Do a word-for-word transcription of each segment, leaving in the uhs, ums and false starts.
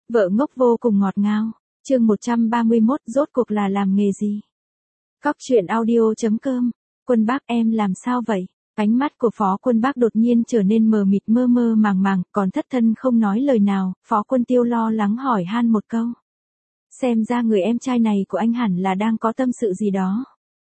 Vợ ngốc vô cùng ngọt ngào. Chương một trăm ba mươi mốt, rốt cuộc là làm nghề gì? Cóc truyện audio chấm com. Quân Bác, em làm sao vậy? Ánh mắt của Phó Quân Bác đột nhiên trở nên mờ mịt, mơ mơ màng màng, còn thất thân không nói lời nào. Phó Quân Tiêu lo lắng hỏi han một câu. Xem ra người em trai này của anh hẳn là đang có tâm sự gì đó.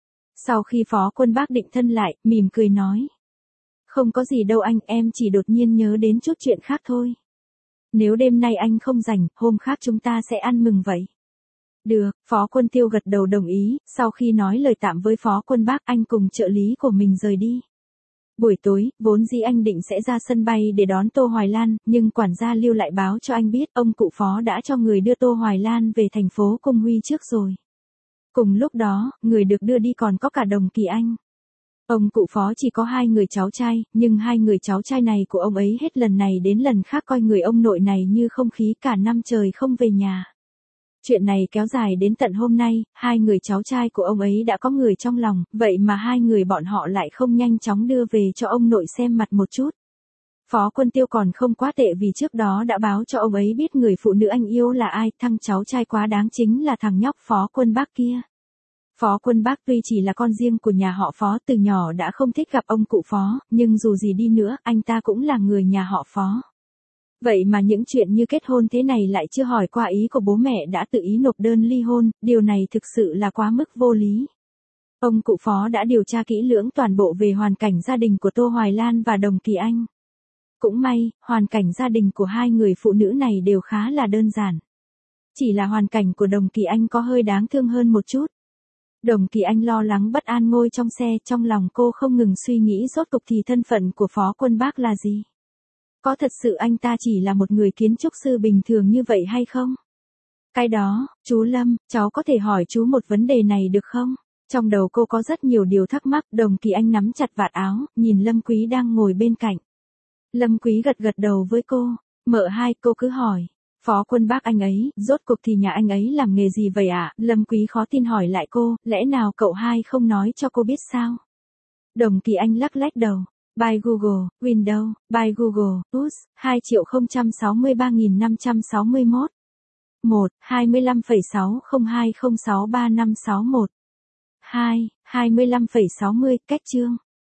Sau khi Phó Quân Bác định thân lại, mỉm cười nói. Không có gì đâu anh, em chỉ đột nhiên nhớ đến chút chuyện khác thôi. Nếu đêm nay anh không rảnh, hôm khác chúng ta sẽ ăn mừng vậy. Được, Phó Quân Tiêu gật đầu đồng ý, sau khi nói lời tạm với Phó Quân Bác, anh cùng trợ lý của mình rời đi. Buổi tối, vốn dĩ anh định sẽ ra sân bay để đón Tô Hoài Lan, nhưng quản gia Lưu lại báo cho anh biết, ông cụ Phó đã cho người đưa Tô Hoài Lan về thành phố Cung Huy trước rồi. Cùng lúc đó, người được đưa đi còn có cả Đồng Kỳ Anh. Ông cụ Phó chỉ có hai người cháu trai, nhưng hai người cháu trai này của ông ấy hết lần này đến lần khác coi người ông nội này như không khí, cả năm trời không về nhà. Chuyện này kéo dài đến tận hôm nay, hai người cháu trai của ông ấy đã có người trong lòng, vậy mà hai người bọn họ lại không nhanh chóng đưa về cho ông nội xem mặt một chút. Phó Quân Tiêu còn không quá tệ vì trước đó đã báo cho ông ấy biết người phụ nữ anh yêu là ai, thằng cháu trai quá đáng chính là thằng nhóc Phó Quân Bác kia. Phó Quân Bác tuy chỉ là con riêng của nhà họ Phó, từ nhỏ đã không thích gặp ông cụ Phó, nhưng dù gì đi nữa, anh ta cũng là người nhà họ Phó. Vậy mà những chuyện như kết hôn thế này lại chưa hỏi qua ý của bố mẹ đã tự ý nộp đơn ly hôn, điều này thực sự là quá mức vô lý. Ông cụ Phó đã điều tra kỹ lưỡng toàn bộ về hoàn cảnh gia đình của Tô Hoài Lan và Đồng Kỳ Anh. Cũng may, hoàn cảnh gia đình của hai người phụ nữ này đều khá là đơn giản. Chỉ là hoàn cảnh của Đồng Kỳ Anh có hơi đáng thương hơn một chút. Đồng Kỳ Anh lo lắng bất an ngồi trong xe, trong lòng cô không ngừng suy nghĩ rốt cục thì thân phận của Phó Quân Bác là gì? Có thật sự anh ta chỉ là một người kiến trúc sư bình thường như vậy hay không? Cái đó, chú Lâm, cháu có thể hỏi chú một vấn đề này được không? Trong đầu cô có rất nhiều điều thắc mắc. Đồng Kỳ Anh nắm chặt vạt áo, nhìn Lâm Quý đang ngồi bên cạnh. Lâm Quý gật gật đầu với cô. Mợ hai, cô cứ hỏi. Phó Quân Bác anh ấy, rốt cuộc thì nhà anh ấy làm nghề gì vậy ạ? À? Lâm Quý khó tin hỏi lại cô, lẽ nào cậu hai không nói cho cô biết sao? Đồng Kỳ Anh lắc lách đầu. By Google, Windows, by Google, U S, hai triệu không trăm sáu mươi ba nghìn năm trăm sáu mươi mốt. một, hai mươi lăm phẩy sáu không hai không sáu ba năm sáu một. hai, hai mươi lăm phẩy sáu mươi, cách chương.